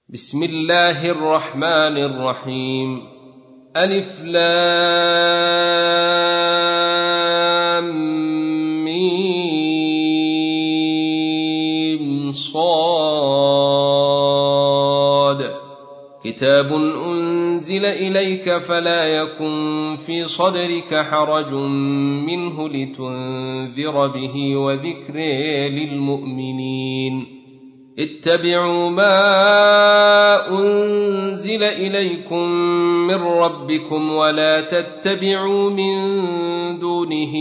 بسم الله الرحمن الرحيم. ألف لام ميم صاد. كتاب أنزل إليك فلا يكن في صدرك حرج منه لتنذر به وذكر للمؤمنين. اتبعوا ما أنزل إليكم من ربكم ولا تتبعوا من دونه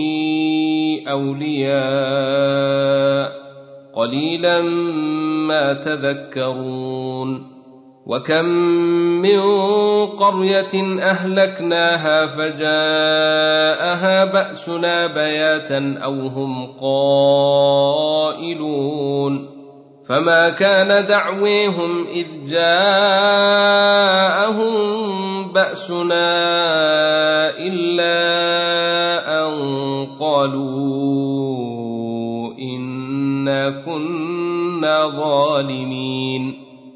أولياء قليلا ما تذكرون. وكم من قرية أهلكناها فجاءها بأسنا بياتا أو هم قائلون. فما كان دعويهم إذ جاءهم بأسنا إلا أن قالوا إنا كنا ظالمين.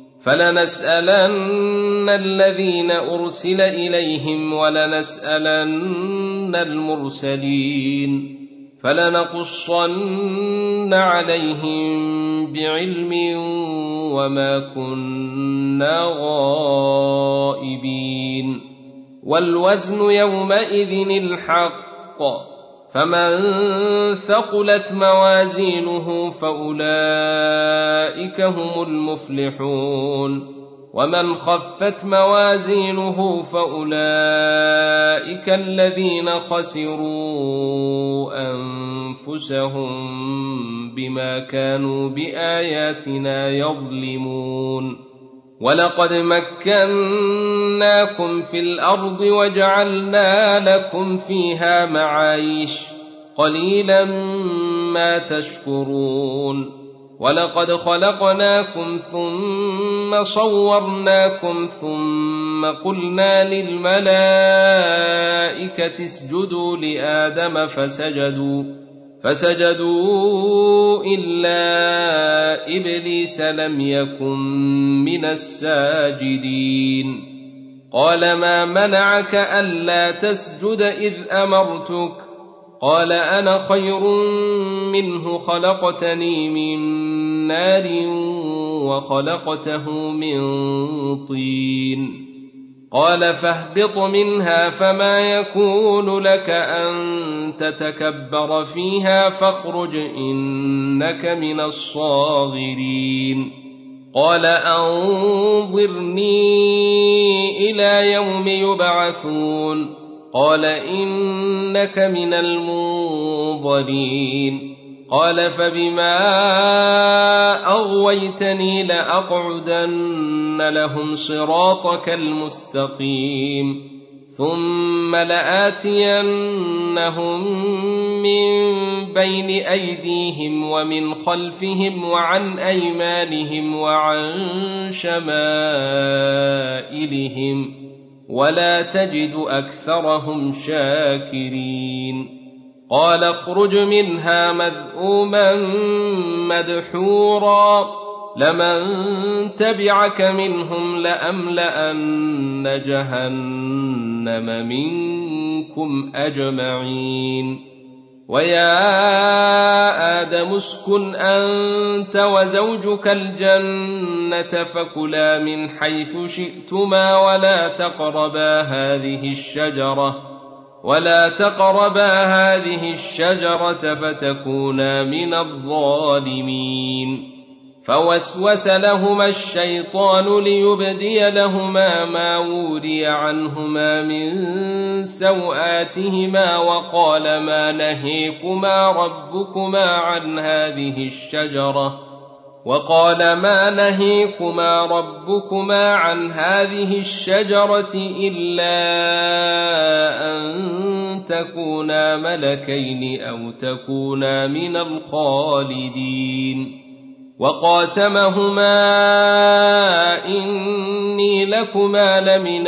فلنسألن الذين أرسل إليهم ولنسألن المرسلين فلنقصن عليهم بعلم وما كنا غائبين. والوزن يومئذ الحق فمن ثقلت موازينه فأولئك هم المفلحون ومن خفت موازينه فأولئك الذين خسروا أنفسهم بما كانوا بآياتنا يظلمون. ولقد مكناكم في الأرض وجعلنا لكم فيها معايش قليلا ما تشكرون. ولقد خلقناكم ثم صورناكم ثم قلنا للملائكة اسجدوا لآدم فسجدوا إلا إبليس لم يكن من الساجدين. قال ما منعك ألا تسجد إذ أمرتك؟ قال أنا خير منه خلقتني من نار وخلقته من طين. قال فاهبط منها فما يكون لك أن تتكبر فيها فاخرج إنك من الصاغرين. قال أنظرني إلى يوم يبعثون. قال إنك من المنظرين. قال فبما أغويتني لأقعدن لهم صراطك المستقيم ثم لآتينهم من بين أيديهم ومن خلفهم وعن أيمانهم وعن شمائلهم ولا تجد أكثرهم شاكرين. قال اخرج منها مذءوما مدحورا لمن تبعك منهم لأملأن جهنم منكم أجمعين. ويا آدم اسكن أنت وزوجك الجنة فكلا من حيث شئتما ولا تقربا هذه الشجرة فتكونا من الظالمين. فوسوس لهما الشيطان ليبدي لهما ما وري عنهما من سوآتهما وقال ما نهيكما ربكما عن هذه الشجرة إلا أن تكونا ملكين أو تكونا من الخالدين. وقاسمهما إني لكما لمن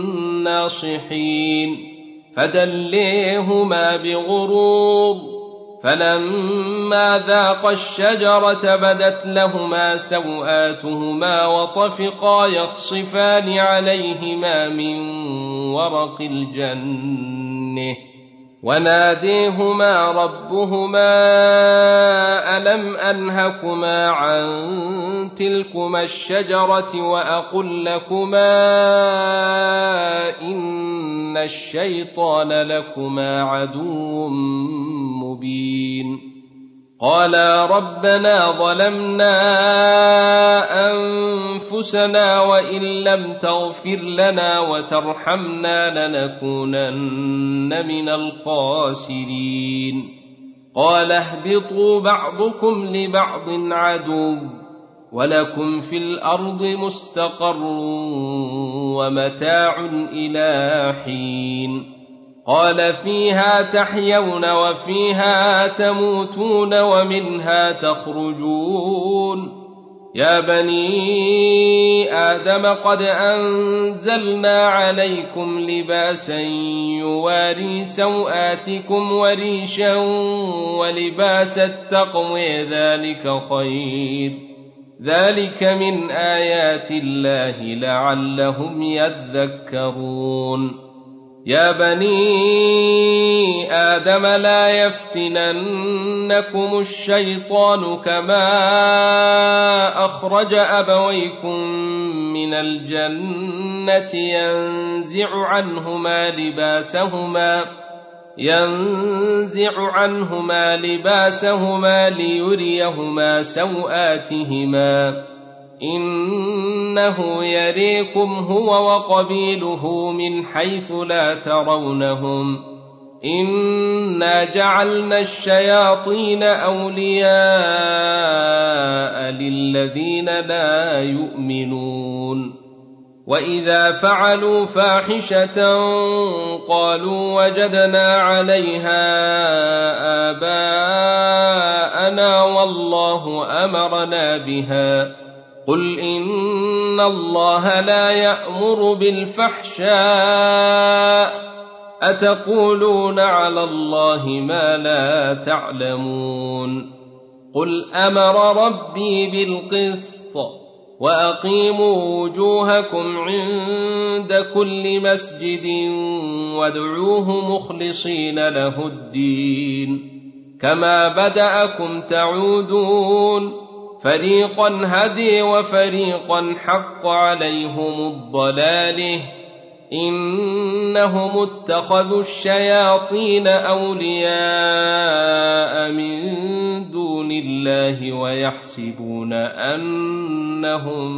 الناصحين فدليهما بغرور فلما ذاقا الشجرة بدت لهما سوآتهما وطفقا يخصفان عليهما من ورق الجنة وناديهما ربهما ألم أنهكما عن تلكما الشجرة وأقل لكما إن الشيطان لكما عدو مبين قالا ربنا ظلمنا أنفسنا وإن لم تغفر لنا وترحمنا لنكونن من الخاسرين قال اهبطوا بعضكم لبعض عدو ولكم في الأرض مستقر ومتاع إلى حين قال فيها تحيون وفيها تموتون ومنها تخرجون يا بني آدم قد أنزلنا عليكم لباسا يواري سوآتكم وريشا ولباس التقوى ذلك خير ذلك من آيات الله لعلهم يذكرون يا بني آدم لا يفتننكم الشيطان كما أخرج أبويكم من الجنة ينزع عنهما لباسهما ليريهما سوآتهما إنه يريكم هو وقبيله من حيث لا ترونهم إنا جعلنا الشياطين أولياء للذين لا يؤمنون وإذا فعلوا فاحشة قالوا وجدنا عليها آباءنا والله أمرنا بها قل إن الله لا يأمر بالفحشاء أتقولون على الله ما لا تعلمون قل أمر ربي بالقسط وأقيموا وجوهكم عند كل مسجد وادعوه مخلصين له الدين كما بدأكم تعودون فريقا هدي وفريقا حق عليهم الضلاله إنهم اتخذوا الشياطين أولياء من دون الله ويحسبون أنهم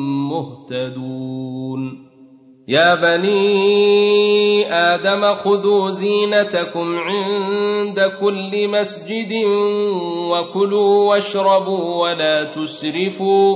مهتدون يا بني آدم خذوا زينتكم عند كل مسجد وكلوا واشربوا ولا تسرفوا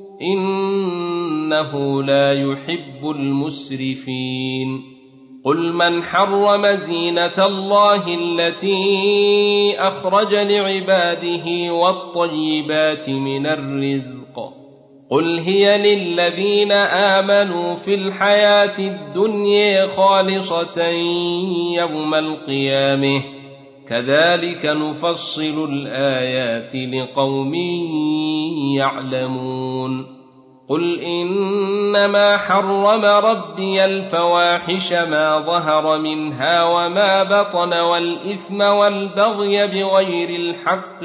إنه لا يحب المسرفين قل من حرم زينة الله التي أخرج لعباده والطيبات من الرزق قل هي للذين آمنوا في الحياة الدنيا خالصة يوم القيامة كذلك نفصل الآيات لقوم يعلمون قل إنما حرم ربي الفواحش ما ظهر منها وما بطن والإثم والبغي بغير الحق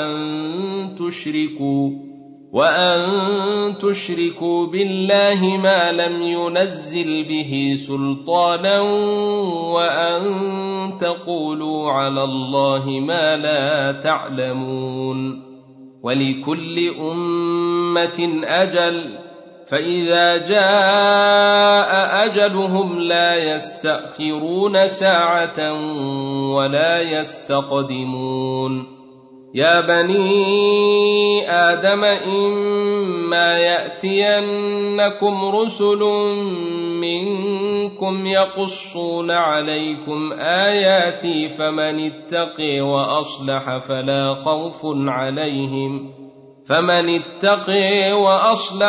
وأن تشركوا بالله ما لم ينزل به سلطانا وأن تقولوا على الله ما لا تعلمون ولكل أمة أجل فإذا جاء أجلهم لا يستأخرون ساعة ولا يستقدمون يا بني آدم إما يأتينكم رسل منكم يقصون عليكم آياتي فمن اتقي وأصلح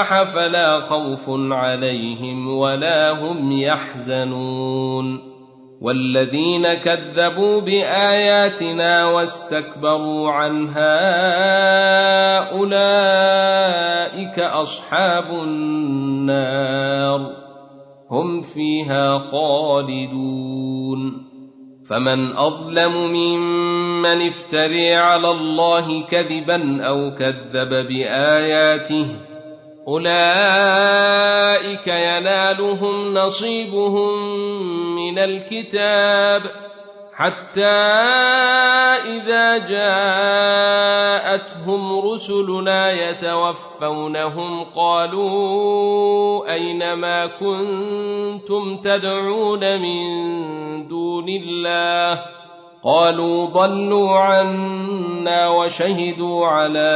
فلا خوف عليهم ولا هم يحزنون والذين كذبوا بآياتنا واستكبروا عنها أولئك أصحاب النار هم فيها خالدون فمن أظلم ممن افتري على الله كذبا أو كذب بآياته أولئك ينالهم نصيبهم من الكتاب حتى إذا جاءتهم رسلنا يتوفونهم قالوا أين ما كنتم تدعون من دون الله قالوا ضلوا عنا وشهدوا على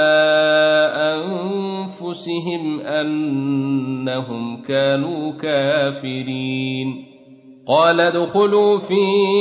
أنفسهم أنهم كانوا كافرين قال ادخلوا في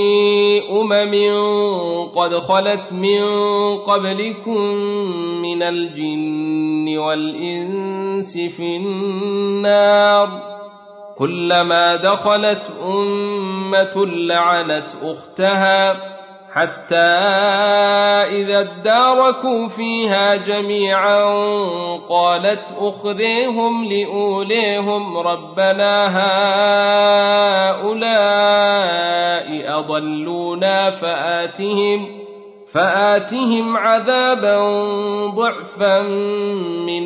قد خلت من قبلكم من الجن والإنس في النار كلما دخلت أمة لعنت أختها حتى إذا اداركوا فيها جميعا قالت أخريهم لأوليهم ربنا هؤلاء أضلونا فآتهم عذابا ضعفا من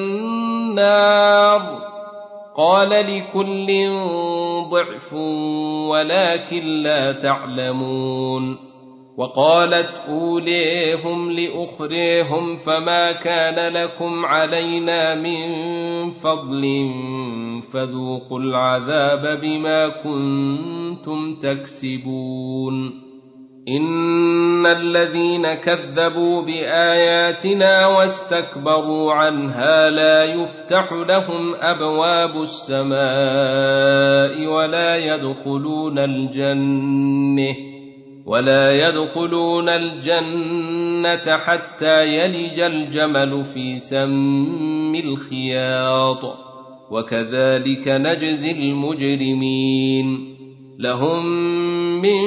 النار قال لكل ضعف ولكن لا تعلمون وقالت أوليهم لأخريهم فما كان لكم علينا من فضل فذوقوا العذاب بما كنتم تكسبون إن الذين كذبوا بآياتنا واستكبروا عنها لا يفتح لهم أبواب السماء ولا يدخلون الجنة حتى يلج الجمل في سم الخياط وكذلك نجزي المجرمين لهم من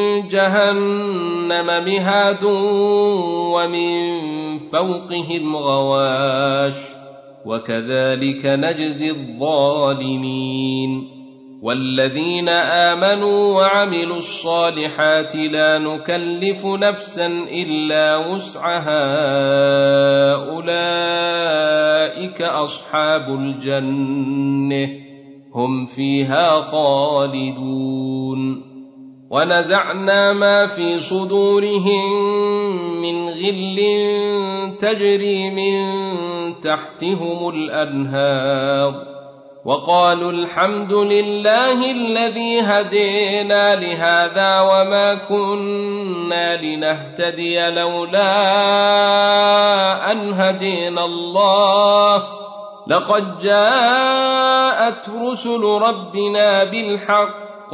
جهنم مهاد ومن فوقهم غواش وكذلك نجزي الظالمين والذين آمنوا وعملوا الصالحات لا نكلف نفسا إلا وسعها أولئك أصحاب الجنة هم فيها خالدون ونزعنا ما في صدورهم من غل تجري من تحتهم الأنهار وقالوا الحمد لله الذي هدينا لهذا وما كنا لنهتدي لولا أن هدينا الله لقد جاءت رسل ربنا بالحق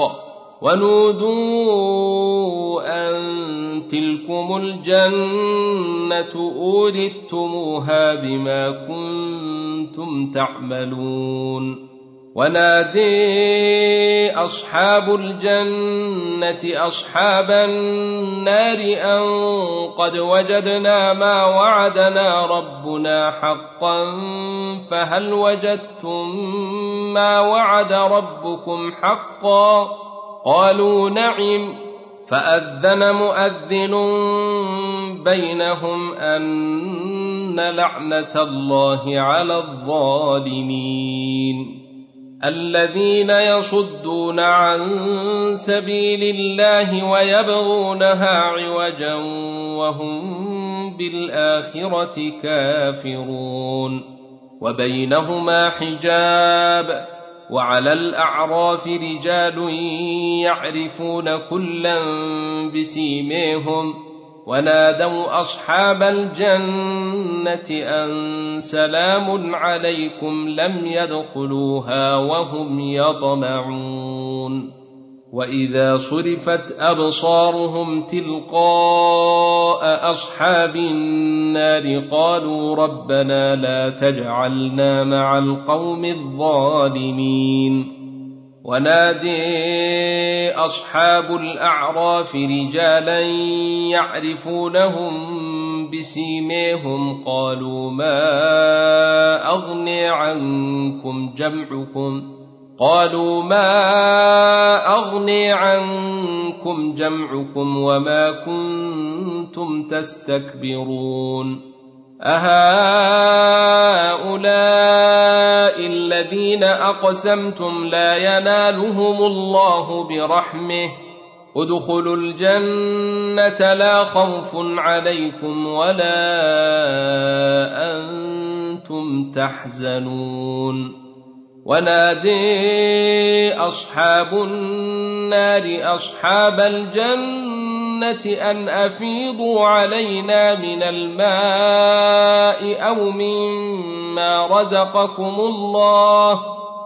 ونودوا أن تلكم الجنة أورثتموها بما كنتم تعملون ونادي أصحاب الجنة أصحاب النار أن قد وجدنا ما وعدنا ربنا حقا فهل وجدتم ما وعد ربكم حقا قالوا نعم فأذن مؤذن بينهم أن لعنة الله على الظالمين الذين يصدون عن سبيل الله ويبغونها عوجا وهم بالآخرة كافرون وبينهما حجاب وعلى الأعراف رجال يعرفون كلا بسيميهم ونادوا أصحاب الجنة أن سلام عليكم لم يدخلوها وهم يطمعون وإذا صرفت أبصارهم تلقاء أصحاب النار قالوا ربنا لا تجعلنا مع القوم الظالمين ونادي أصحاب الأعراف رجالا يعرفونهم بسيماهم قالوا ما أغني عنكم جمعكم وما كنتم تستكبرون أهؤلاء الذين أقسمتم لا ينالهم الله برحمه ادخلوا الجنة لا خوف عليكم ولا أنتم تحزنون ونادي أصحاب النار أصحاب الجنة أن أفيضوا علينا من الماء أو مما رزقكم الله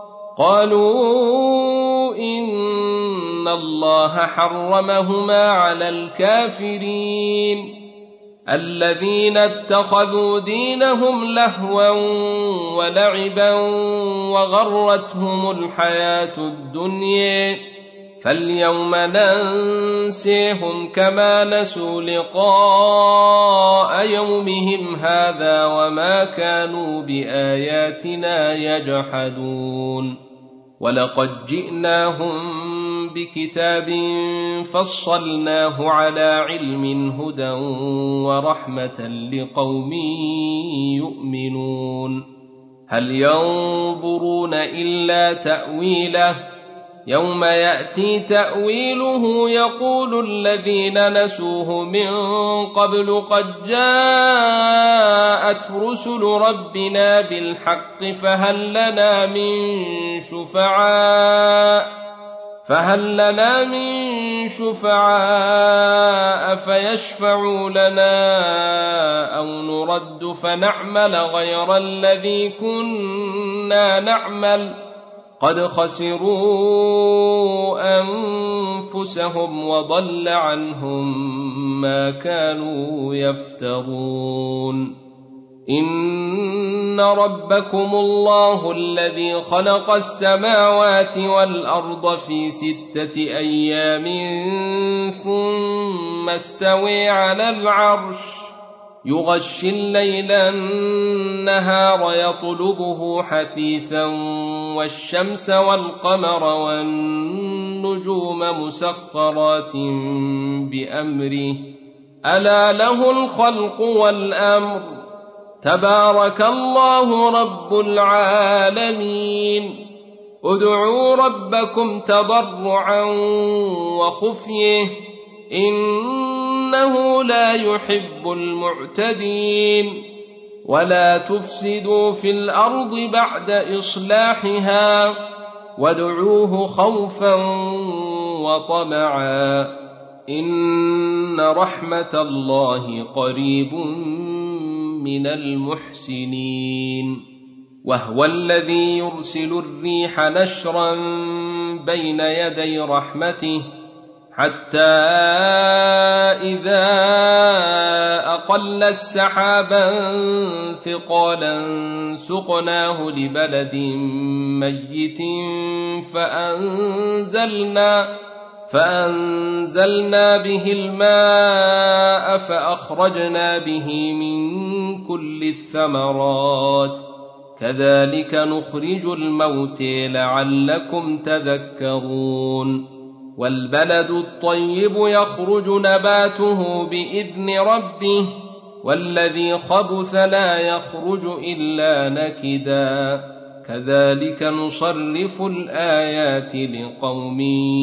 قالوا إن الله حرمهما على الكافرين الذين اتخذوا دينهم لهوا ولعبا وغرتهم الحياة الدنيا فاليوم ننسيهم كما نسوا لقاء يومهم هذا وما كانوا بآياتنا يجحدون ولقد جئناهم بكتاب فصلناه على علم هدى ورحمة لقوم يؤمنون هل ينظرون إلا تأويله يوم يأتي تأويله يقول الذين نسوه من قبل قد جاءت رسل ربنا بالحق فهل لنا من شفعاء فيشفعوا لنا أو نرد فنعمل غير الذي كنا نعمل قد خسروا أنفسهم وضل عنهم ما كانوا يفترون إن ربكم الله الذي خلق السماوات والأرض في 6 أيام ثم استوى على العرش يغشي الليل النهار يطلبه حثيثا والشمس والقمر والنجوم مسخرات بأمره ألا له الخلق والأمر تبارك الله رب العالمين ادعوا ربكم تضرعا وخفيه إنه لا يحب المعتدين ولا تفسدوا في الأرض بعد إصلاحها وادعوه خوفا وطمعا إن رحمة الله قريب من المحسنين وهو الذي يرسل الريح نشرا بين يدي رحمته حتى إذا أقلت سحابا ثقالا سقناه لبلد ميت فأنزلنا به الماء فأخرجنا به من كل الثمرات كذلك نخرج الموتى لعلكم تذكرون والبلد الطيب يخرج نباته بإذن ربه والذي خبث لا يخرج إلا نكدا كذلك نصرف الآيات لقوم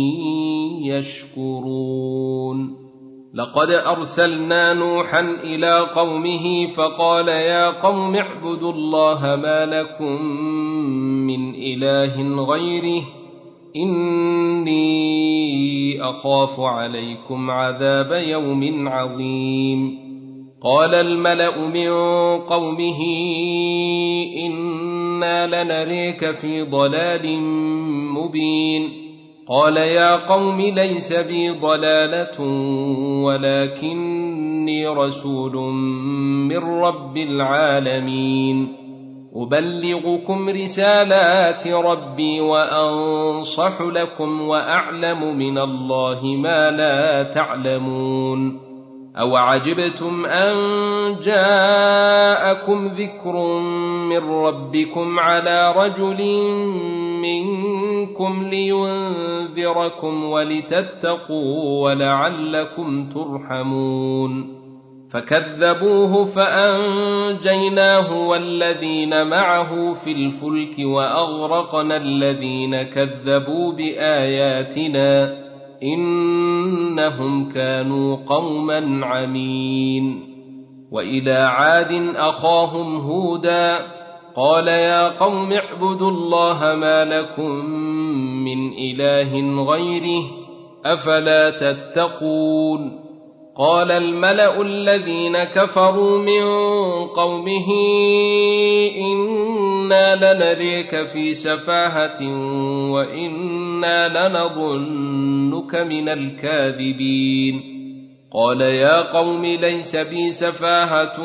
يشكرون لقد أرسلنا نوحا إلى قومه فقال يا قوم اعبدوا الله ما لكم من إله غيره إني أخاف عليكم عذاب يوم عظيم قال الملأ من قومه إنا لنريك في ضلال مبين قال يا قوم ليس بي ضلالة ولكني رسول من رب العالمين أبلغكم رسالات ربي وأنصح لكم وأعلم من الله ما لا تعلمون. أو عجبتم أن جاءكم ذكر من ربكم على رجل منكم لينذركم ولتتقوا ولعلكم ترحمون. فكذبوه فأنجيناه والذين معه في الفلك وأغرقنا الذين كذبوا بآياتنا إنهم كانوا قوما عمين. وإلى عاد أخاهم هودا قال يا قوم اعبدوا الله ما لكم من إله غيره أفلا تتقون. قال الملأ الذين كفروا من قومه إنا لنريك في سفاهة وإنا لنظنك من الكاذبين. قال يا قوم ليس بي سفاهة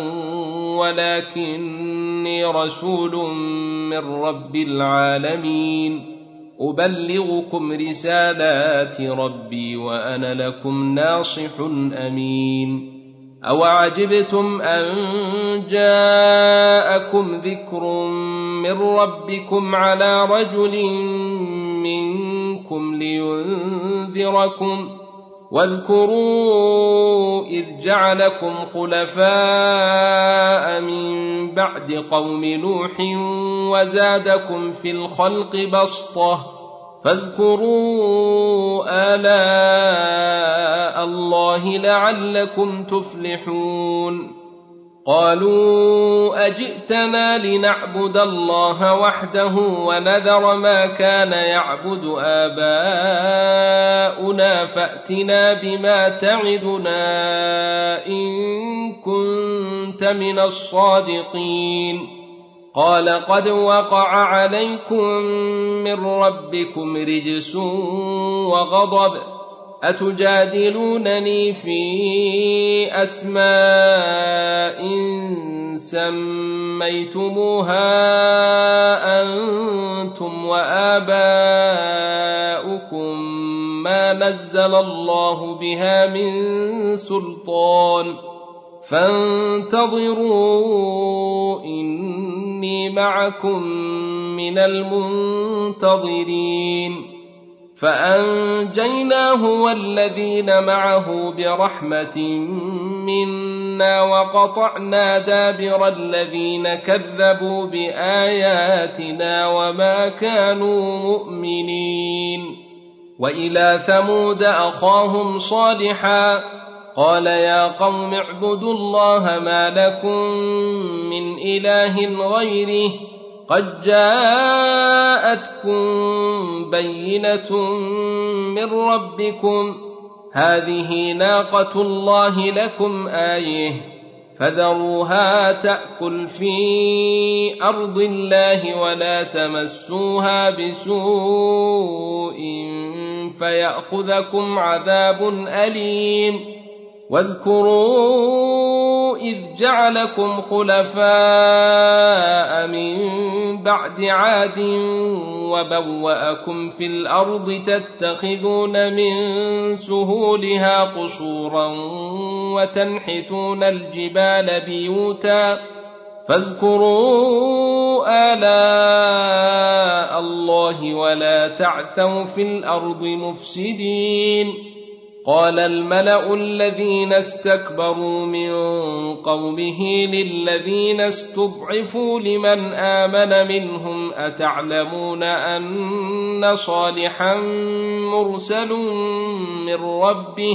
ولكني رسول من رب العالمين أبلغكم رسالات ربي وأنا لكم ناصح أمين. أو عجبتم أن جاءكم ذكر من ربكم على رجل منكم لينذركم واذكروا إذ جعلكم خلفاء من بعد قوم نوح وزادكم في الخلق بسطة فاذكروا آلاء الله لعلكم تفلحون. قالوا أجئتنا لنعبد الله وحده ونذر ما كان يعبد آباؤنا فأتنا بما تعدنا إن كنت من الصادقين. قال قد وقع عليكم من ربكم رجس وغضب أتجادلونني في أسماء سميتموها أنتم وآباؤكم ما نزل الله بها من سلطان فانتظروا إني معكم من المنتظرين. فأنجيناه والذين معه برحمة منا وقطعنا دابر الذين كذبوا بآياتنا وما كانوا مؤمنين. وإلى ثمود أخاهم صالحا قال يا قوم اعبدوا الله ما لكم من إله غيره قد جاءتكم بينة من ربكم هذه ناقة الله لكم آية فذروها تأكل في أرض الله ولا تمسوها بسوء فيأخذكم عذاب أليم. واذكروا إذ جعلكم خلفاء من بعد عاد وبوأكم في الأرض تتخذون من سهولها قصورا وتنحتون الجبال بيوتا فاذكروا آلاء الله ولا تعثوا في الأرض مفسدين. قال الملأ الذين استكبروا من قومه للذين استضعفوا لمن آمن منهم أتعلمون أن صالحا مرسل من ربه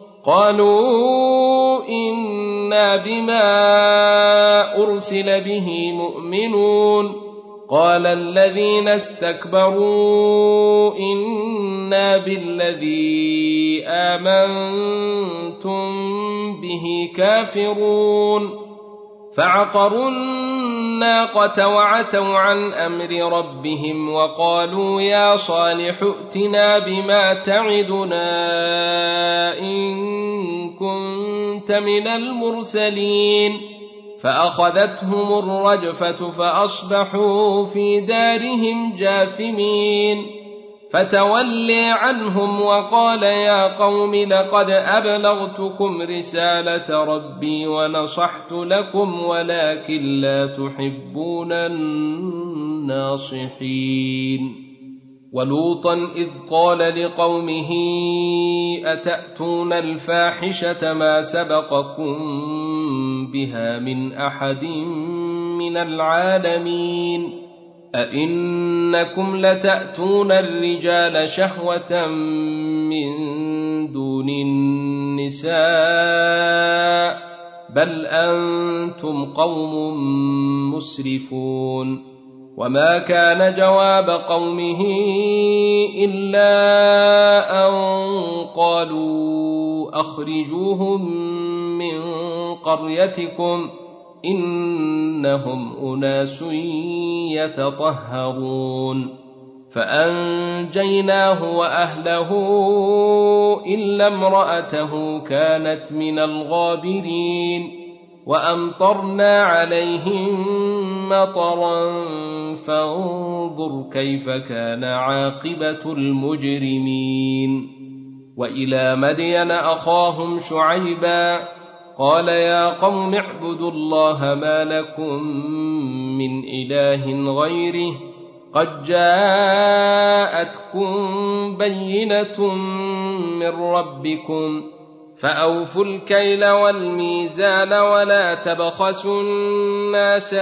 قالوا إنا بما أرسل به مؤمنون. قال الذين استكبروا إنا بالذي آمنتم به كافرون. فعقروا الناقة وعتوا عن أمر ربهم وقالوا يا صالح ائتنا بما تعدنا إن كنت من المرسلين. فأخذتهم الرجفة فأصبحوا في دارهم جاثمين فتولي عنهم وقال يا قوم لقد أبلغتكم رسالة ربي ونصحت لكم ولكن لا تحبون الناصحين. ولوطا إذ قال لقومه أتأتون الفاحشة ما سبقكم بها من أحد من العالمين أئنكم لتأتون الرجال شهوة من دون النساء بل أنتم قوم مسرفون. وما كان جواب قومه إلا أن قالوا أخرجوهم من قريتكم إنهم أناس يتطهرون. فأنجيناه وأهله إلا امرأته كانت من الغابرين وأمطرنا عليهم مطرا فانظر كيف كان عاقبة المجرمين. وإلى مدين أخاهم شعيبا قال يا قوم اعبدوا الله ما لكم من إله غيره قد جاءتكم بينة من ربكم فأوفوا الكيل والميزان ولا تبخسوا الناس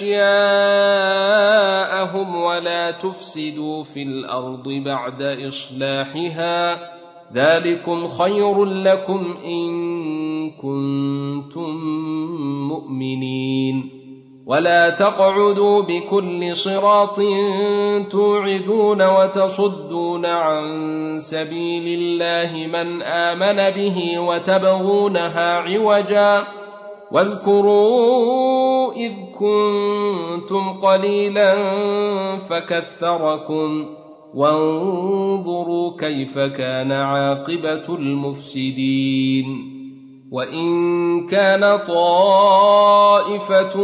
أشياءهم ولا تفسدوا في الأرض بعد إصلاحها ذلكم خير لكم إن كنتم مؤمنين. ولا تقعدوا بكل صراط توعدون وتصدون عن سبيل الله من آمن به وتبغونها عوجا واذكروا إذ كنتم قليلا فكثركم وانظروا كيف كان عاقبة المفسدين. وإن كان طائفة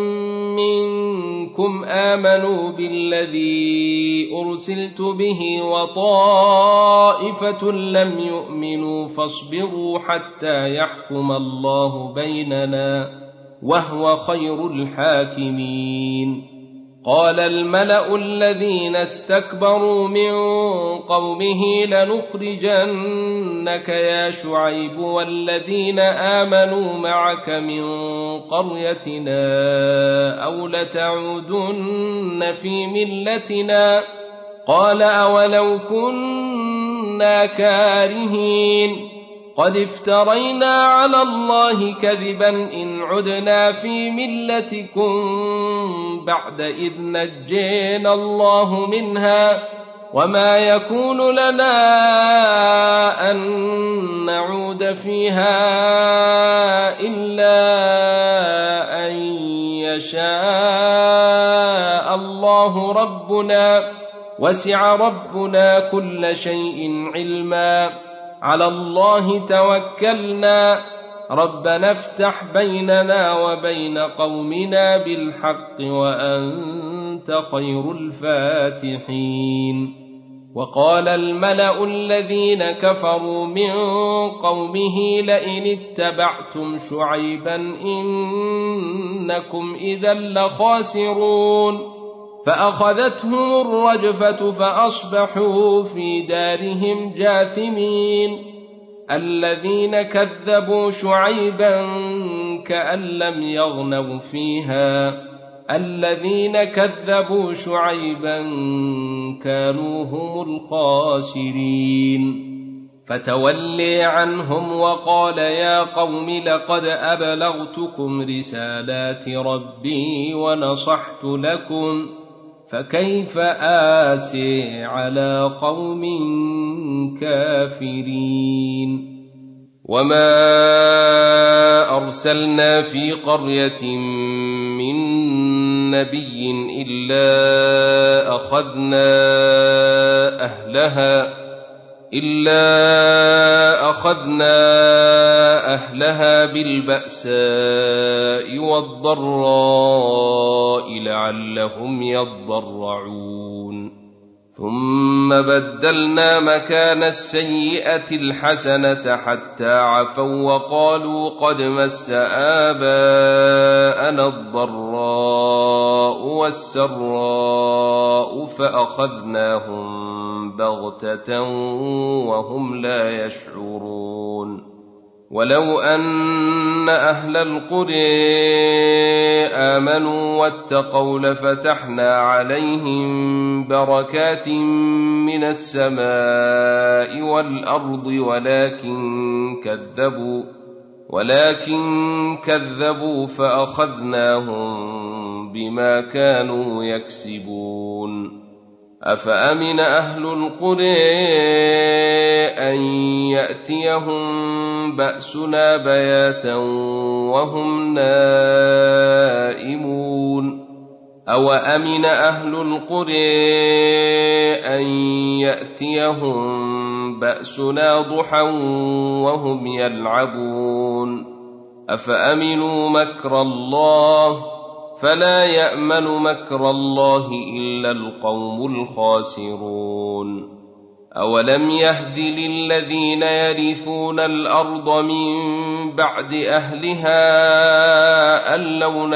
منكم آمنوا بالذي أرسلت به وطائفة لم يؤمنوا فاصبروا حتى يحكم الله بيننا وهو خير الحاكمين. قال الملأ الذين استكبروا من قومه لنخرجنك يا شعيب والذين آمنوا معك من قريتنا أو لتعودن في ملتنا قال أولو كنا كارهين قد افترينا على الله كذبا إن عدنا في ملتكم بعد إذ نجينا الله منها وما يكون لنا أن نعود فيها إلا أن يشاء الله ربنا وسع ربنا كل شيء علما على الله توكلنا ربنا افتح بيننا وبين قومنا بالحق وأنت خير الفاتحين. وقال الملأ الذين كفروا من قومه لئن اتبعتم شعيبا إنكم إذا لخاسرون فأخذتهم الرجفة فأصبحوا في دارهم جاثمين. الذين كذبوا شعيبا كأن لم يغنوا فيها الذين كذبوا شعيبا كانوا هم الخاسرين. فتولي عنهم وقال يا قوم لقد أبلغتكم رسالات ربي ونصحت لكم فكيف آسي على قوم كافرين. وما أرسلنا في قرية من نبي إلا أخذنا إلا أخذنا أهلها بالبأساء والضراء لعلهم يضرعون ثم بدلنا مكان السيئة الحسنة حتى عفوا وقالوا قد مس آباءنا الضراء والسراء فأخذناهم بغتة وهم لا يشعرون ولو أن أهل القرى آمنوا واتقوا لفتحنا عليهم بركات من السماء والأرض ولكن كذبوا فأخذناهم بما كانوا يكسبون أفأمن أهل القرى أن يأتيهم بأسنا بياتا وهم نائمون أوأمن أهل القرى أن يأتيهم بأسنا ضحى وهم يلعبون أفأمنوا مكر الله فلا يأمن مكر الله إلا القوم الخاسرون أولم يهد للذين يرثون الأرض من بعد أهلها أن لو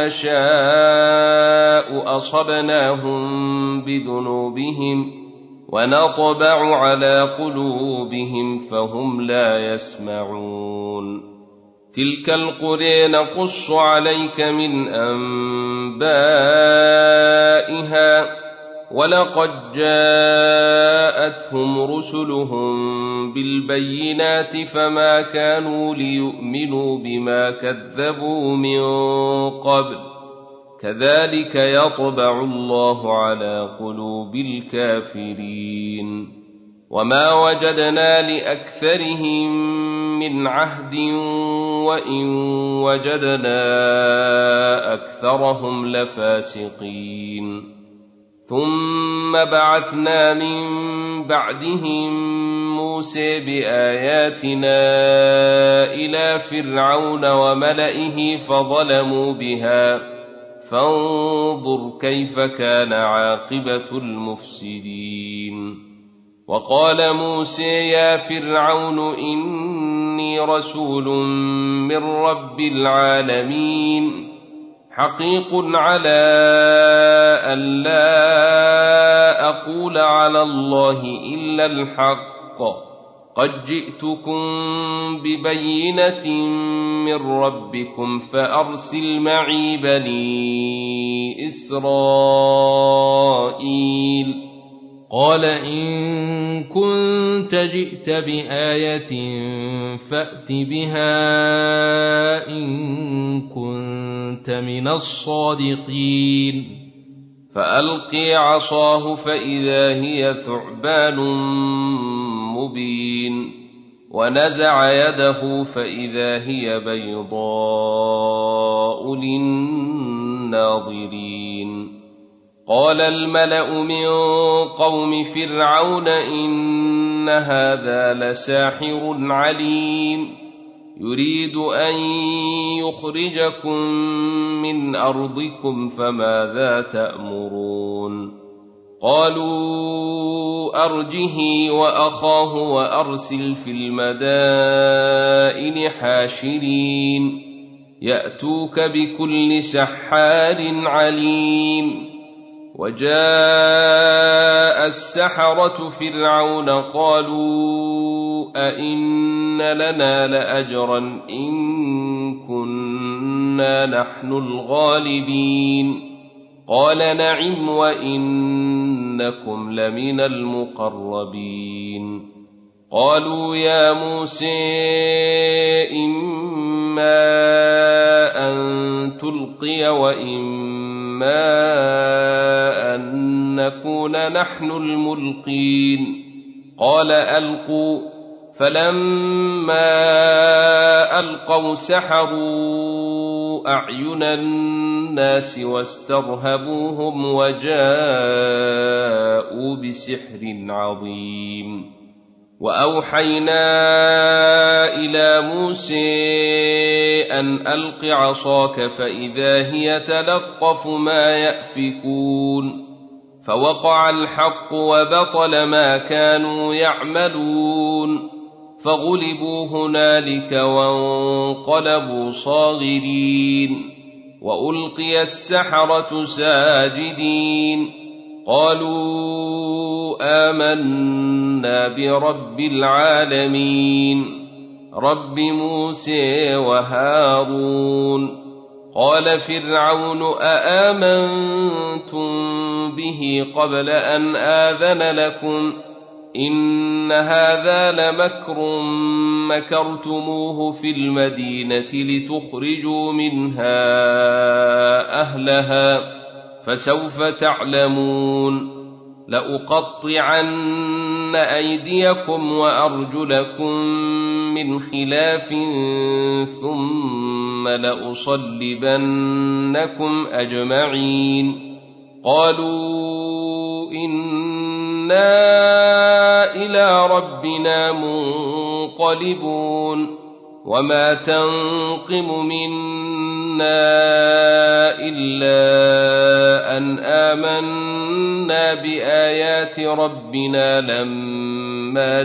نشاء أصبناهم بذنوبهم ونطبع على قلوبهم فهم لا يسمعون تلك القرى نقص عليك من أنبائها ولقد جاءتهم رسلهم بالبينات فما كانوا ليؤمنوا بما كذبوا من قبل كذلك يطبع الله على قلوب الكافرين وما وجدنا لأكثرهم من عهد وإن وجدنا أكثرهم لفاسقين ثم بعثنا من بعدهم موسى بآياتنا إلى فرعون وملئه فظلموا بها فانظر كيف كان عاقبة المفسدين وقال موسى يا فرعون إني رسول من رب العالمين حقيق على أن لا أقول على الله إلا الحق قد جئتكم ببينة من ربكم فأرسل معي بني إسرائيل قال إن كنت جئت بآية فأت بها إن كنت من الصادقين فألقي عصاه فإذا هي ثعبان مبين ونزع يده فإذا هي بيضاء للناظرين قال الملأ من قوم فرعون إن هذا لساحر عليم يريد أن يخرجكم من أرضكم فماذا تأمرون قالوا أرجه وأخاه وأرسل في المدائن حاشرين يأتوك بكل سحار عليم وجاء السحرة فرعون قالوا أئن لنا لأجرا إن كنا نحن الغالبين قال نعم وإنكم لمن المقربين قالوا يا موسى إما أن تلقي وإما أن نكون نحن الملقين قال ألقوا فلما ألقوا سحروا أعين الناس واسترهبوهم وجاءوا بسحر عظيم وأوحينا إلى موسى أن ألق عصاك فإذا هي تلقف ما يأفكون فوقع الحق وبطل ما كانوا يعملون فغلبوا هنالك وانقلبوا صاغرين وألقي السحرة ساجدين قالوا آمنا برب العالمين رب موسى وهارون قال فرعون أآمنتم به قبل أن آذن لكم إن هذا لمكر مكرتموه في المدينة لتخرجوا منها أهلها فسوف تعلمون لأقطعن أيديكم وأرجلكم من خلاف ثم لأصلبنكم أجمعين قالوا إنا إلى ربنا منقلبون وما تنقم منا إلا أن آمنا بآيات ربنا لما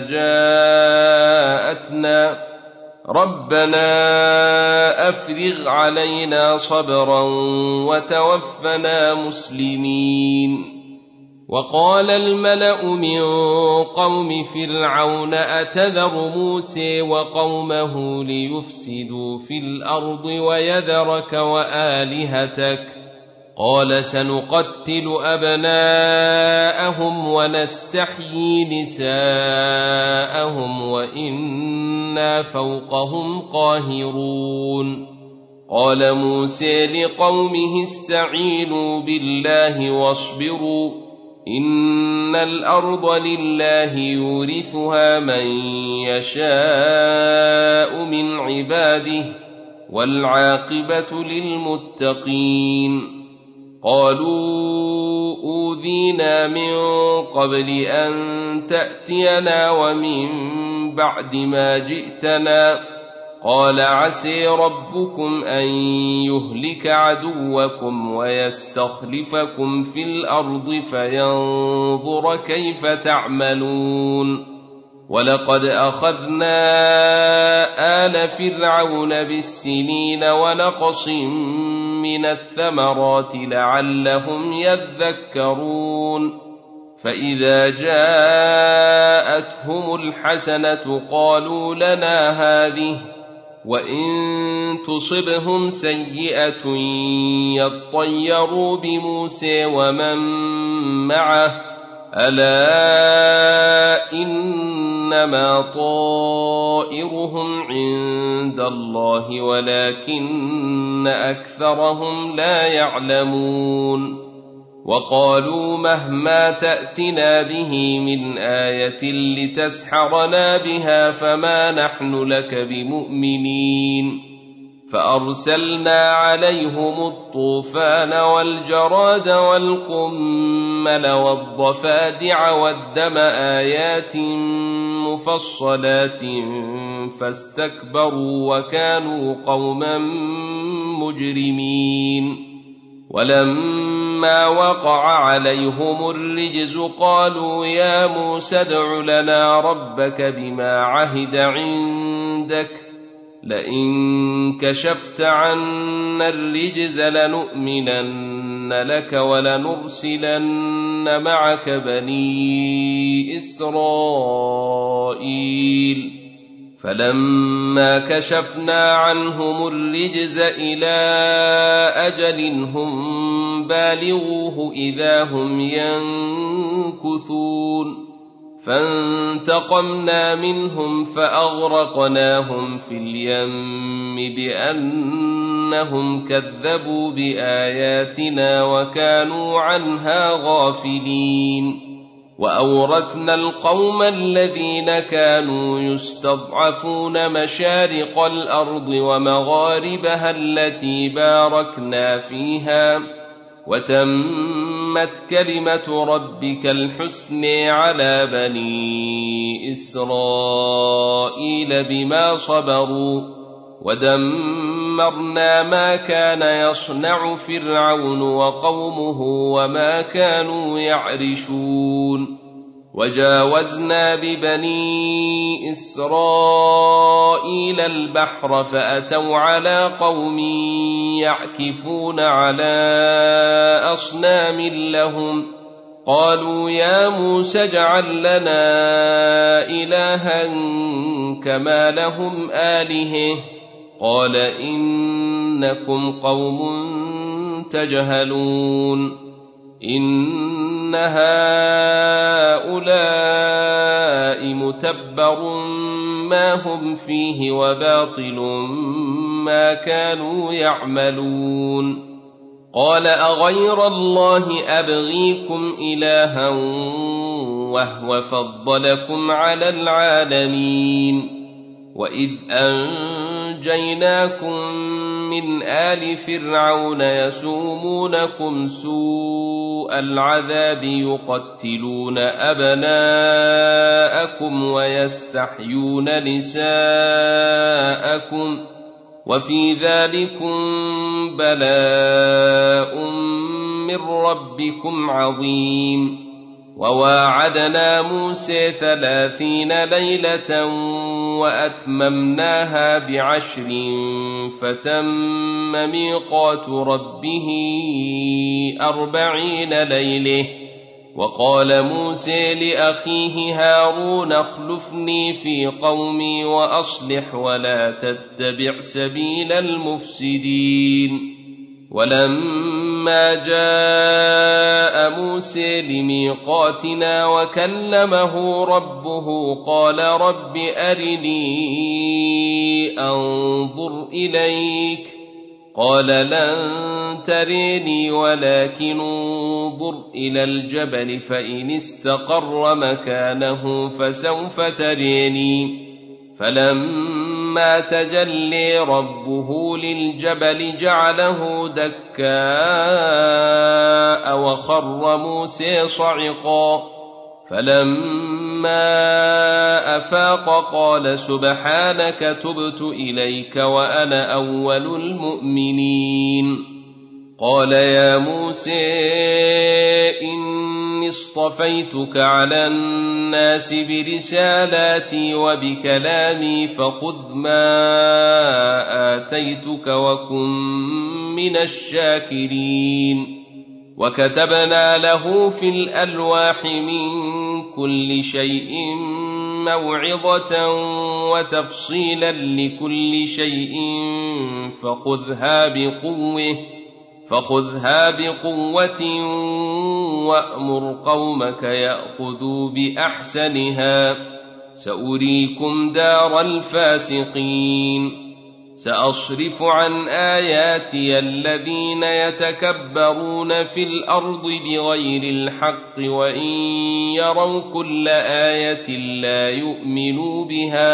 جاءتنا ربنا أفرغ علينا صبرا وتوفنا مسلمين وقال الملأ من قوم فرعون أتذر موسى وقومه ليفسدوا في الأرض ويذرك وآلهتك قال سنقتل أبناءهم ونستحيي نساءهم وإنا فوقهم قاهرون قال موسى لقومه استعينوا بالله واصبروا إن الأرض لله يورثها من يشاء من عباده والعاقبة للمتقين قالوا أوذينا من قبل أن تأتينا ومن بعد ما جئتنا قال عسى ربكم أن يهلك عدوكم ويستخلفكم في الأرض فينظر كيف تعملون ولقد أخذنا آل فرعون بالسنين ونقص من الثمرات لعلهم يذكرون فإذا جاءتهم الحسنة قالوا لنا هذه وإن تصبهم سيئة يطيروا بموسى ومن معه ألا إنما طائرهم عند الله ولكن أكثرهم لا يعلمون وقالوا مهما تأتنا به من آية لتسحرنا بها فما نحن لك بمؤمنين فأرسلنا عليهم الطوفان والجراد والقمل والضفادع والدم آيات مفصلات فاستكبروا وكانوا قوما مجرمين ولما وقع عليهم الرجز قالوا يا موسى ادع لنا ربك بما عهد عندك لئن كشفت عنا الرجز لنؤمنن لك ولنرسلن معك بني إسرائيل فلما كشفنا عنهم الرجز إلى أجل هم بالغوه إذا هم ينكثون فانتقمنا منهم فأغرقناهم في اليم بأنهم كذبوا بآياتنا وكانوا عنها غافلين وأورثنا القوم الذين كانوا يستضعفون مشارق الأرض ومغاربها التي باركنا فيها وتمت وتمت كلمة ربك الحسنى على بني إسرائيل بما صبروا ودمرنا ما كان يصنع فرعون وقومه وما كانوا يعرشون وجاوزنا ببني إسرائيل البحر فأتوا على قوم يعكفون على أصنام لهم قالوا يا موسى اجعل لنا إلها كما لهم آلهة قال إنكم قوم تجهلون إن هؤلاء متبر ما هم فيه وباطل ما كانوا يعملون قال أغير الله أبغيكم إلها وهو فضلكم على العالمين وإذ أنجيناكم من آل فرعون يسومونكم سوء العذاب يقتلون أبناءكم ويستحيون نساءكم وفي ذلكم بلاء من ربكم عظيم وواعدنا موسى 30 ليلة وأتممناها ب10 فتم ميقات ربه 40 ليلة وقال موسى لأخيه هارون اخلفني في قومي وأصلح ولا تتبع سبيل المفسدين ولما جاء موسى لميقاتنا وكلمه ربه قال رب أرني أنظر إليك قال لن تريني ولكن انظر إلى الجبل فإن استقر مكانه فسوف تريني فلما تجلي ربه للجبل جعله دكاء وخر موسى صعقا فلما أفاق قال سبحانك تبت إليك وأنا أول المؤمنين قال يا موسى إني اصطفيتك على الناس برسالاتي وبكلامي فخذ ما آتيتك وكن من الشاكرين وكتبنا له في الألواح من كل شيء موعظة وتفصيلا لكل شيء فخذها بقوة وأمر قومك يأخذوا بأحسنها سأريكم دار الفاسقين سأصرف عن آياتي الذين يتكبرون في الأرض بغير الحق وإن يروا كل آية لا يؤمنوا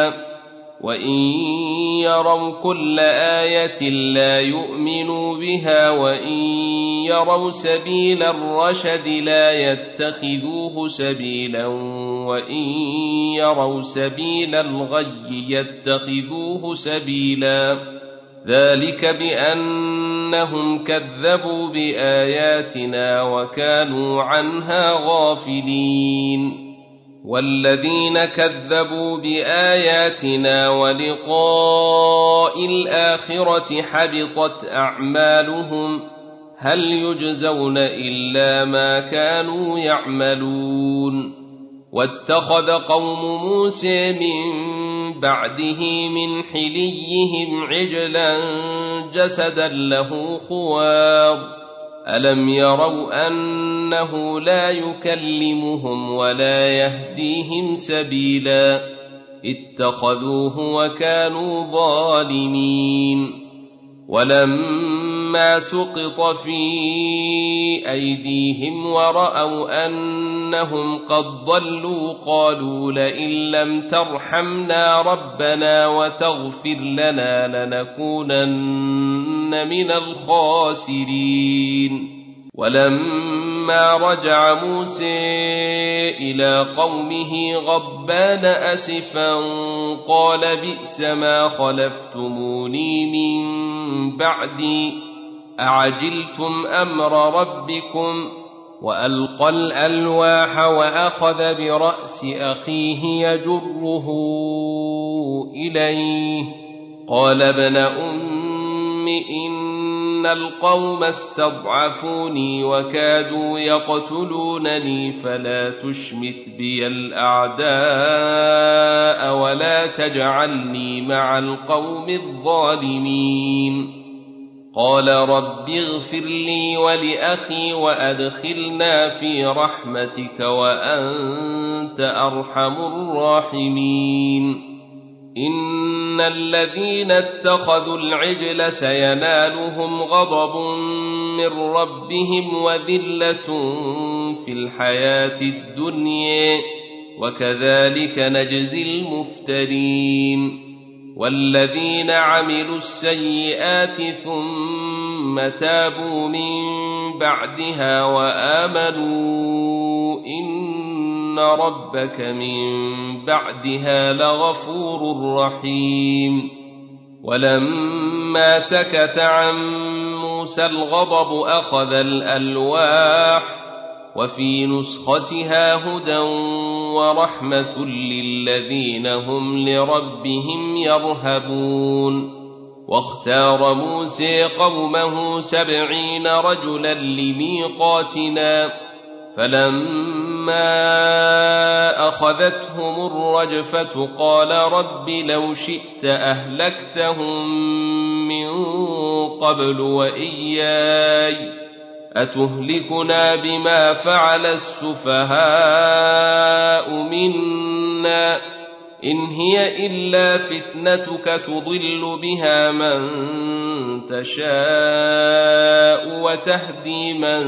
بها وإن يروا سبيل الرشد لا يتخذوه سبيلا وإن يروا سبيل الغي يتخذوه سبيلا ذلك بأنهم كذبوا بآياتنا وكانوا عنها غافلين والذين كذبوا بآياتنا ولقاء الآخرة حبطت أعمالهم هل يجزون إلا ما كانوا يعملون واتخذ قوم موسى من بعده من حليهم عجلا جسدا له خوار ألم يروا أنه لا يكلمهم ولا يهديهم سبيلا اتخذوه وكانوا ظالمين ولما سقط في أيديهم ورأوا أنهم قد ضلوا قالوا لئن لم ترحمنا ربنا وتغفر لنا لنكونن من الخاسرين ولما رجع موسى إلى قومه غضبان أسفا قال بئس ما خلفتموني من بعدي أعجلتم أمر ربكم وألقى الألواح وأخذ برأس أخيه يجره إليه قال ابن أم إن القوم استضعفوني وكادوا يقتلونني فلا تشمت بي الأعداء ولا تجعلني مع القوم الظالمين قال رب اغفر لي ولأخي وأدخلنا في رحمتك وأنت أرحم الراحمين إن الذين اتخذوا العجل سينالهم غضب من ربهم وذلة في الحياة الدنيا وكذلك نجزي المفترين والذين عملوا السيئات ثم تابوا من بعدها وآمنوا إن ربك من بعدها لغفور رحيم ولما سكت عن موسى الغضب أخذ الألواح وفي نسختها هدى ورحمة للذين هم لربهم يرهبون واختار موسى قومه 70 رجلا لميقاتنا فلما أخذتهم الرجفة قال رب لو شئت أهلكتهم من قبل وإياي أتهلكنا بما فعل السفهاء منا إن هي إلا فتنتك تضل بها من تشاء وتهدي من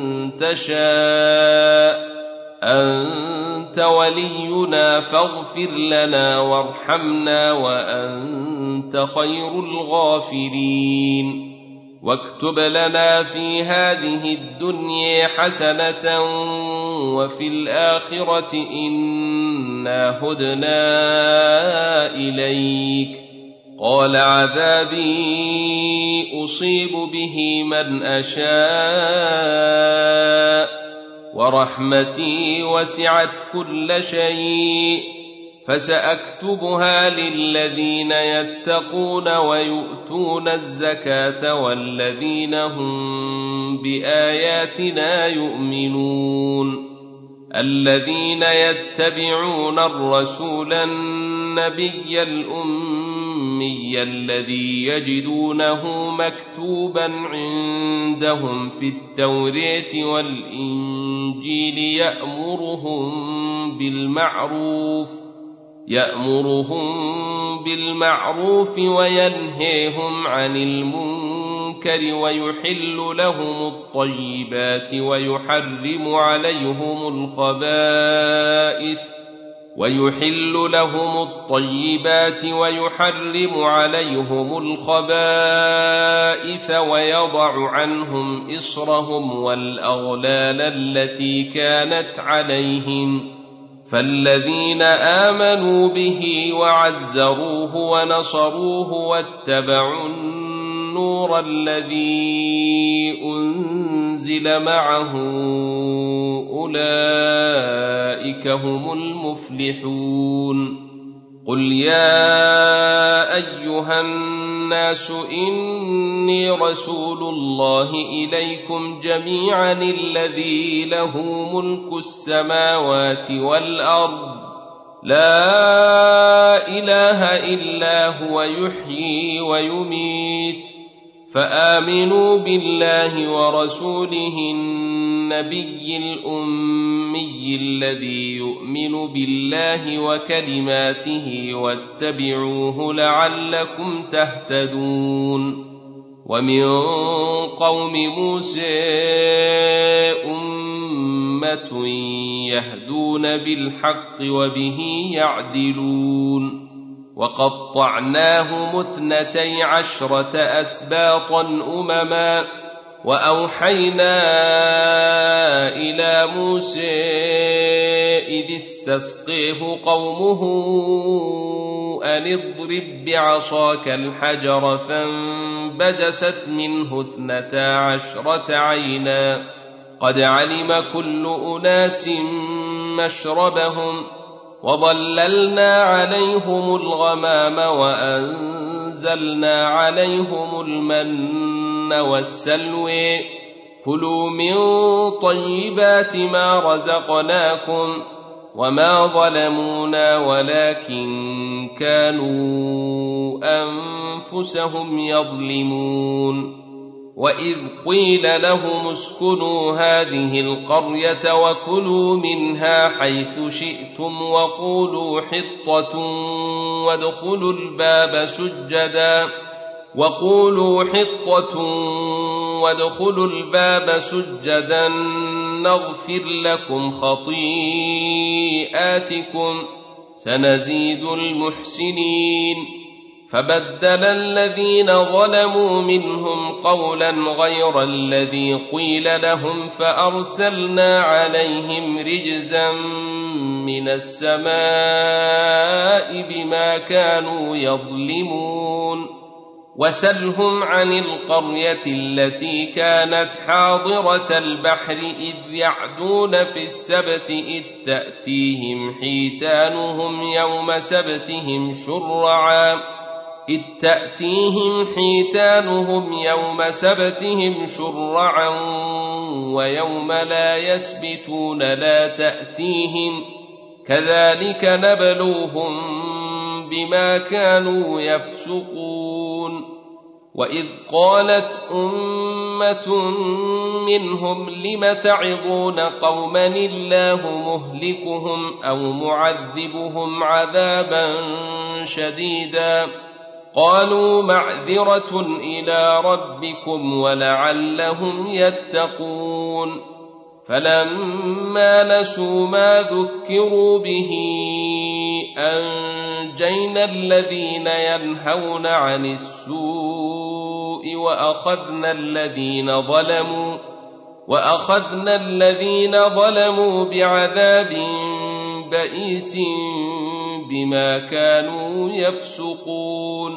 تشاء أنت ولينا فاغفر لنا وارحمنا وأنت خير الغافرين واكتب لنا في هذه الدنيا حسنة وفي الآخرة إنا هدنا إليك قال عذابي أصيب به من أشاء ورحمتي وسعت كل شيء فسأكتبها للذين يتقون ويؤتون الزكاة والذين هم بآياتنا يؤمنون الذين يتبعون الرسول النبي الأمي الذي يجدونه مكتوبا عندهم في التوراة والإنجيل يأمرهم بالمعروف وينهيهم عن المنكر ويحل لهم الطيبات ويحرم عليهم الخبائث ويضع عنهم إصرهم والأغلال التي كانت عليهم فالذين آمنوا به وعزروه ونصروه واتبعوا النور الذي أنزل معه أولئك هم المفلحون قل يا أيها الناس إني رسول الله إليكم جميعا الذي له ملك السماوات والأرض لا إله إلا هو يحيي ويميت فآمنوا بالله ورسوله النبي الأمي الذي يؤمن بالله وكلماته واتبعوه لعلكم تهتدون ومن قوم موسى أمة يهدون بالحق وبه يعدلون وقطعناهم 12 أسباطا أمما وأوحينا إلى موسى إذ استسقيه قومه أن اضرب بعصاك الحجر فانبجست منه 12 عينا قد علم كل أناس مشربهم وظللنا عليهم الغمام وأنزلنا عليهم المن والسلوى كلوا من طيبات ما رزقناكم وما ظلمونا ولكن كانوا أنفسهم يظلمون وإذ قيل لهم اسكنوا هذه القرية وكلوا منها حيث شئتم وقولوا حطة وادخلوا الباب سجدا نغفر لكم خطيئاتكم سنزيد المحسنين فبدل الذين ظلموا منهم قولا غير الذي قيل لهم فأرسلنا عليهم رجزا من السماء بما كانوا يظلمون وسلهم عن القرية التي كانت حاضرة البحر إذ يعدون في السبت إذ تأتيهم حيتانهم يوم سبتهم شرعا ويوم لا يسبتون لا تأتيهم كذلك نبلوهم بما كانوا يفسقون وإذ قالت أمة منهم لم تعظون قوما الله مهلكهم أو معذبهم عذابا شديدا قالوا معذرة إلى ربكم ولعلهم يتقون فلما نسوا ما ذكروا به أنجينا الذين ينهون عن السوء وأخذنا الذين ظلموا بعذاب بئيس بما كانوا يفسقون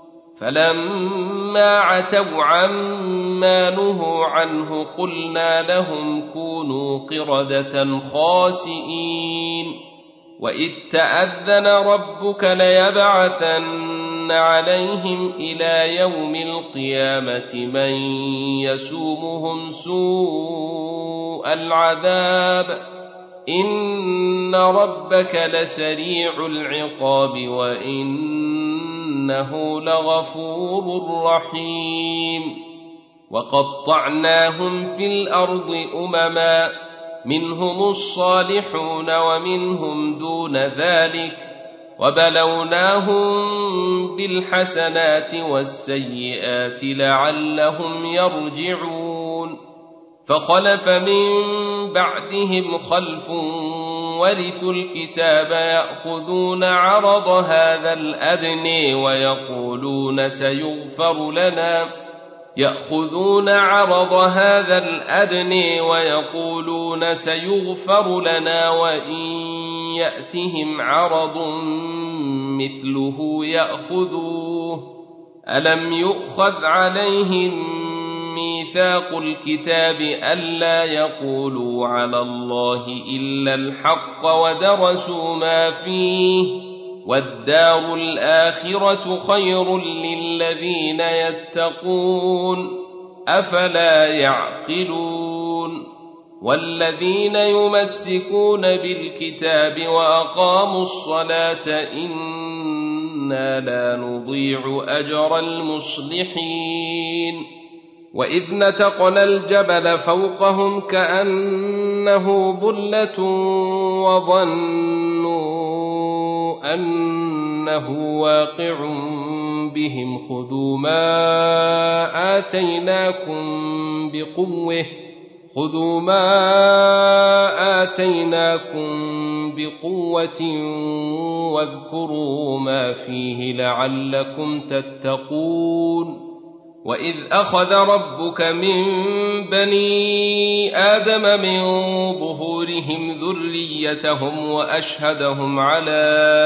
فلما عتوا عما نهوا عنه قلنا لهم كونوا قردة خاسئين وإذ تأذن ربك ليبعثن عليهم إلى يوم القيامة من يسومهم سوء العذاب إن ربك لسريع العقاب وإنه لغفور رحيم وقطعناهم في الأرض أمما منهم الصالحون ومنهم دون ذلك وبلوناهم بالحسنات والسيئات لعلهم يرجعون فخلف من بعدهم خلف ورثوا الكتاب يأخذون عرض هذا الأدنى ويقولون سيغفر لنا وإن يأتهم عرض مثله يأخذوه ألم يؤخذ عليهم ميثاق الكتاب ألا يقولوا على الله إلا الحق ودرسوا ما فيه والدار الآخرة خير للذين يتقون أفلا يعقلون والذين يمسكون بالكتاب وأقاموا الصلاة إنا لا نضيع أجر المصلحين وإذ نتقنا الجبل فوقهم كأنه ظلة وظنوا أنه واقع بهم خذوا ما آتيناكم بقوة واذكروا ما فيه لعلكم تتقون وإذ أخذ ربك من بني آدم من ظهورهم ذريتهم وأشهدهم على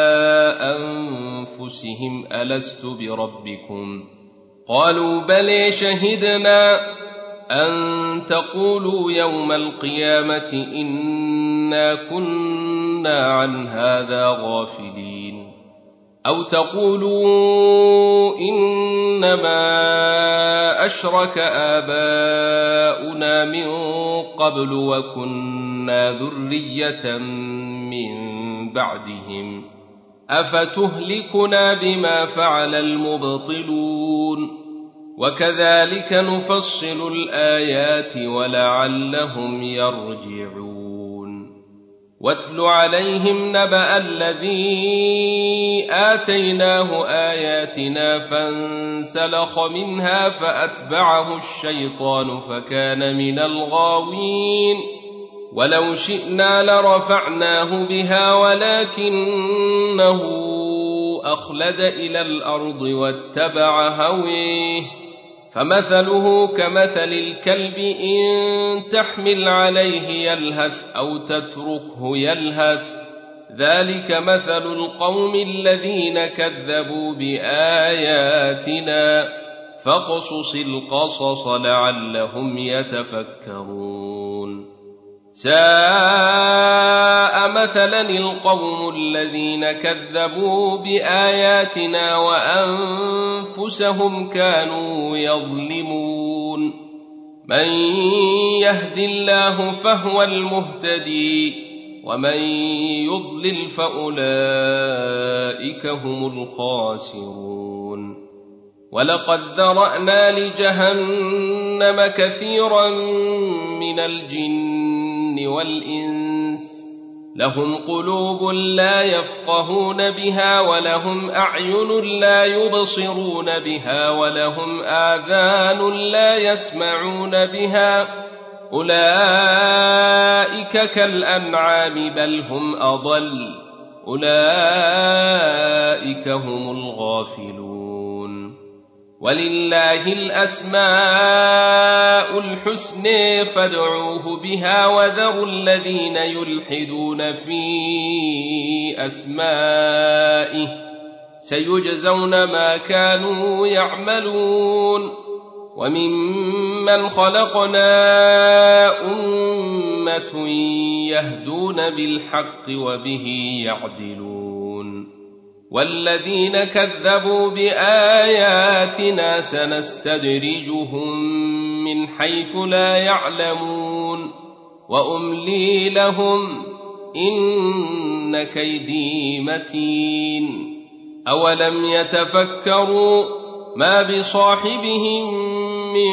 أنفسهم ألست بربكم قالوا بلى شهدنا أن تقولوا يوم القيامة إنا كنا عن هذا غافلين أو تقولوا إنما أشرك آباؤنا من قبل وكنا ذرية من بعدهم أفتهلكنا بما فعل المبطلون وكذلك نفصل الآيات ولعلهم يرجعون واتل عليهم نبأ الذي آتيناه آياتنا فانسلخ منها فأتبعه الشيطان فكان من الغاوين ولو شئنا لرفعناه بها ولكنه أخلد إلى الأرض واتبع هويه فمثله كمثل الكلب إن تحمل عليه يلهث أو تتركه يلهث ذلك مثل القوم الذين كذبوا بآياتنا فاقصص القصص لعلهم يتفكرون ساء مثلا القوم الذين كذبوا بآياتنا وأنفسهم كانوا يظلمون من يهد الله فهو المهتدي ومن يضلل فأولئك هم الخاسرون ولقد ذرأنا لجهنم كثيرا من الجن والإنس لهم قلوب لا يفقهون بها ولهم أعين لا يبصرون بها ولهم آذان لا يسمعون بها أولئك كالأنعام بل هم أضل أولئك هم الغافلون ولله الأسماء الحسنى فادعوه بها وذروا الذين يلحدون في أسمائه سيجزون ما كانوا يعملون وممن خلقنا أمة يهدون بالحق وبه يعدلون والذين كذبوا بآياتنا سنستدرجهم من حيث لا يعلمون وأملي لهم إن كيدي متين أولم يتفكروا ما بصاحبهم من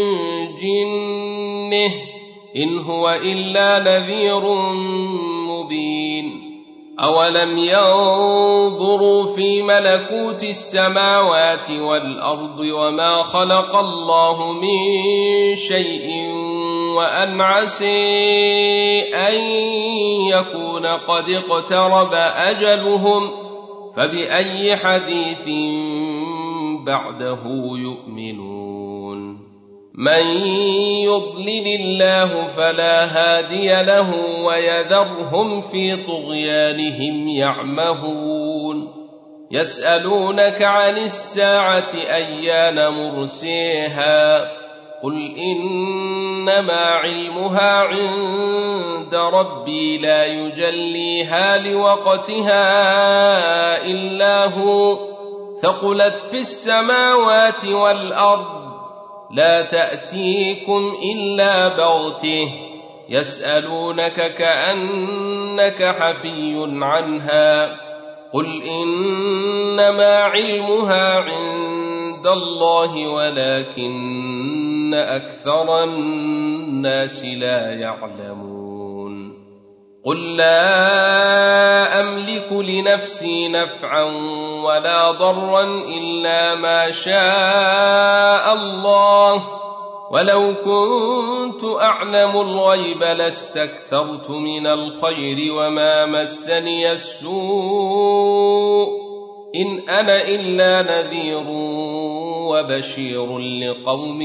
جنة إن هو إلا نذير مبين أولم ينظروا في ملكوت السماوات والأرض وما خلق الله من شيء وأن عسى أن يكون قد اقترب أجلهم فبأي حديث بعده يؤمنون من يضلل الله فلا هادي له ويذرهم في طغيانهم يعمهون يسألونك عن الساعة أيان مرسيها قل إنما علمها عند ربي لا يجليها لوقتها إلا هو ثقلت في السماوات والأرض لا تأتيكم إلا بغته يسألونك كأنك حفي عنها قل إنما علمها عند الله ولكن أكثر الناس لا يعلمون قل لا أملك لنفسي نفعا ولا ضرا إلا ما شاء الله ولو كنت أعلم الغيب لاستكثرت من الخير وما مسني السوء إن أنا إلا نذير وبشير لقوم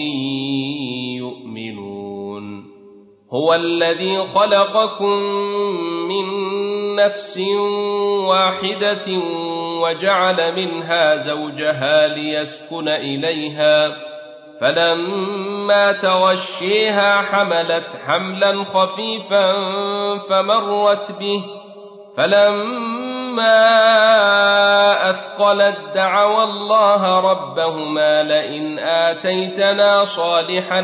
يؤمنون. هو الذي خلقكم من نفس واحدة وجعل منها زوجها ليسكن إليها، فلما تغشيها حملت حملا خفيفا فمرت به، فلما أثقلت دعوا الله ربهما لئن آتيتنا صالحا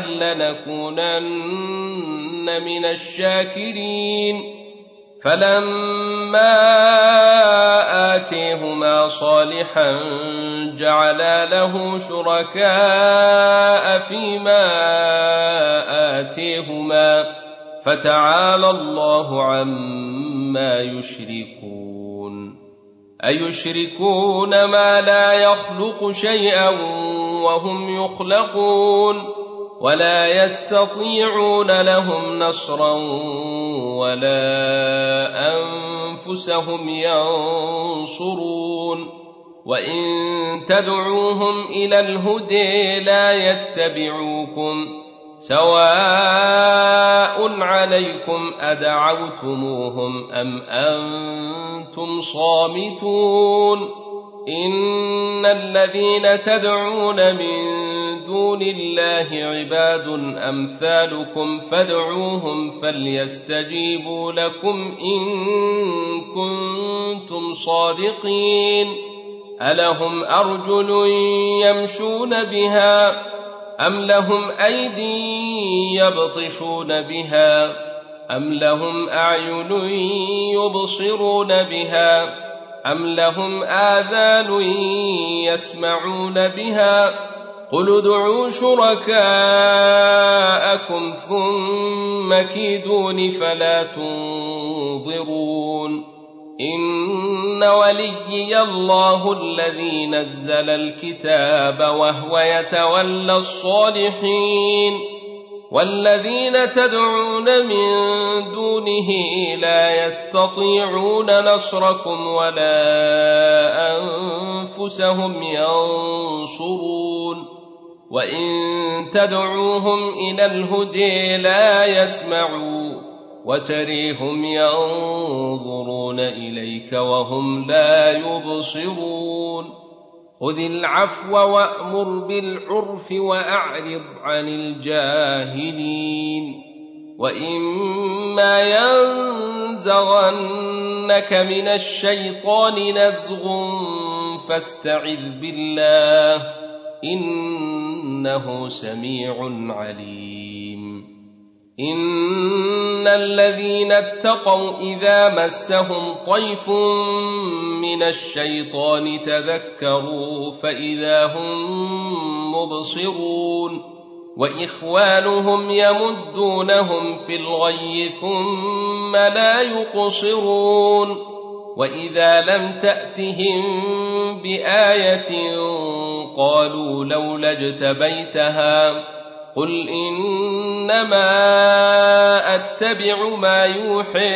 لنكونن من الشاكرين. فلما آتيهما صالحا جعلا له شركاء فيما آتيهما، فتعالى الله عما يشركون. أيشركون ما لا يخلق شيئا وهم يخلقون، ولا يستطيعون لهم نصرا ولا أنفسهم ينصرون. وإن تدعوهم إلى الهدى لا يتبعوكم، سواء عليكم أدعوتموهم أم أنتم صامتون. إن الذين تدعون من دون الله عباد أمثالكم فادعوهم فليستجيبوا لكم إن كنتم صادقين. ألهم أرجل يمشون بها أم لهم أيدي يبطشون بها أم لهم أعين يبصرون بها أم لهم آذان يسمعون بها؟ قل ادعوا شركاءكم ثم كيدون فلا تنظرون. إن وليي الله الذي نزل الكتاب وهو يتولى الصالحين. والذين تدعون من دونه لا يستطيعون نصركم ولا أنفسهم ينصرون. وإن تدعوهم إلى الهدى لا يسمعوا، وتريهم ينظرون إليك وهم لا يبصرون. خذ العفو وأمر بالعرف وأعرض عن الجاهلين. وإما ينزغنك من الشيطان نزغ فاستعذ بالله إنه سميع عليم. إن الذين اتقوا إذا مسهم طيف من الشيطان تذكروا فإذا هم مبصرون. وإخوانهم يمدونهم في الغي ثم لا يقصرون. وإذا لم تأتهم بآية قالوا لولا اجتبيتها قل إنما أتبع ما يوحى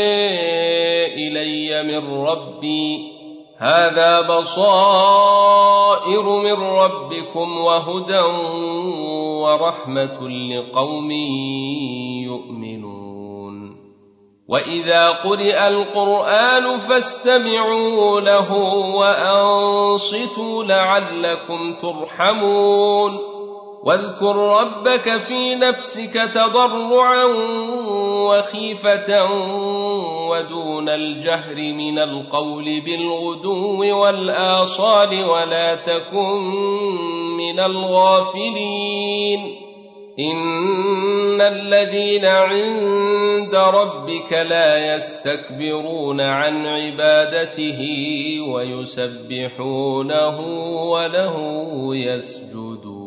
إلي من ربي هذا بصائر من ربكم وهدى ورحمة لقوم يؤمنون. وإذا قرئ القرآن فاستمعوا له وأنصتوا لعلكم ترحمون. واذكر ربك في نفسك تضرعا وخيفة ودون الجهر من القول بالغدو والآصال ولا تكن من الغافلين. إن الذين عند ربك لا يستكبرون عن عبادته ويسبحونه وله يسجدون.